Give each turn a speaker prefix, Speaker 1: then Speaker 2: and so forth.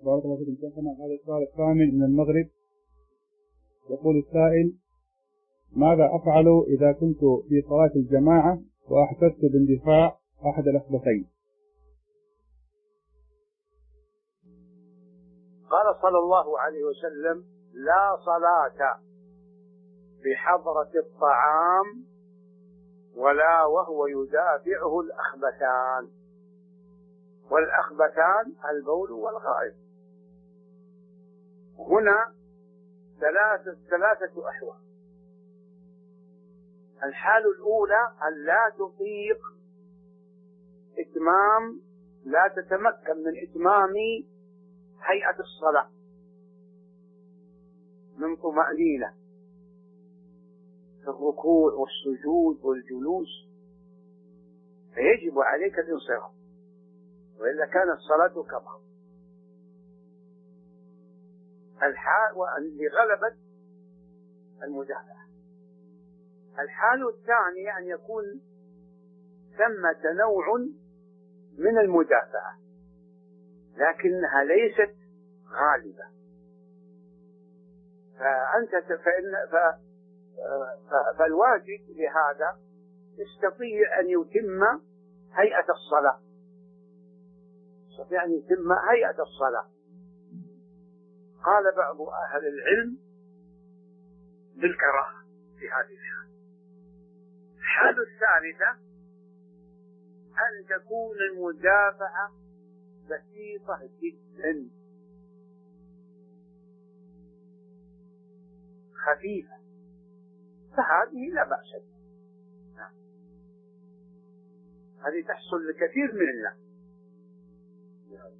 Speaker 1: بارك الله فيكم شيخنا. هذا السؤال الثامن من المغرب. يقول السائل: ماذا أفعل إذا كنت في صلاة الجماعة وأحسست باندفاع أحد الأخبثين؟
Speaker 2: قال صلى الله عليه وسلم: لا صلاة بحضرة الطعام ولا وهو يدافعه الأخبثان، والأخبثان البول والغائط. هنا ثلاثة أحوال. الحال الأولى أن لا تطيق لا تتمكن من إتمام هيئة الصلاة من طمأنينة في الركوع والسجود والجلوس، فيجب عليك الانصراف، وإلا كانت صلاتك باطلة. لغلبة المدافعة. الحال الثاني أن يكون ثمة نوع من المدافعة لكنها ليست غالبة، فالواجب لهذا يستطيع أن يتم هيئة الصلاة. قال بعض أهل العلم بالكراهة في هذه الحال. الحالة الثالثة أن تكون المدافعة بسيطة جدا خفيفة، فهذه لا بأس بها. هذه تحصل لكثير من الناس.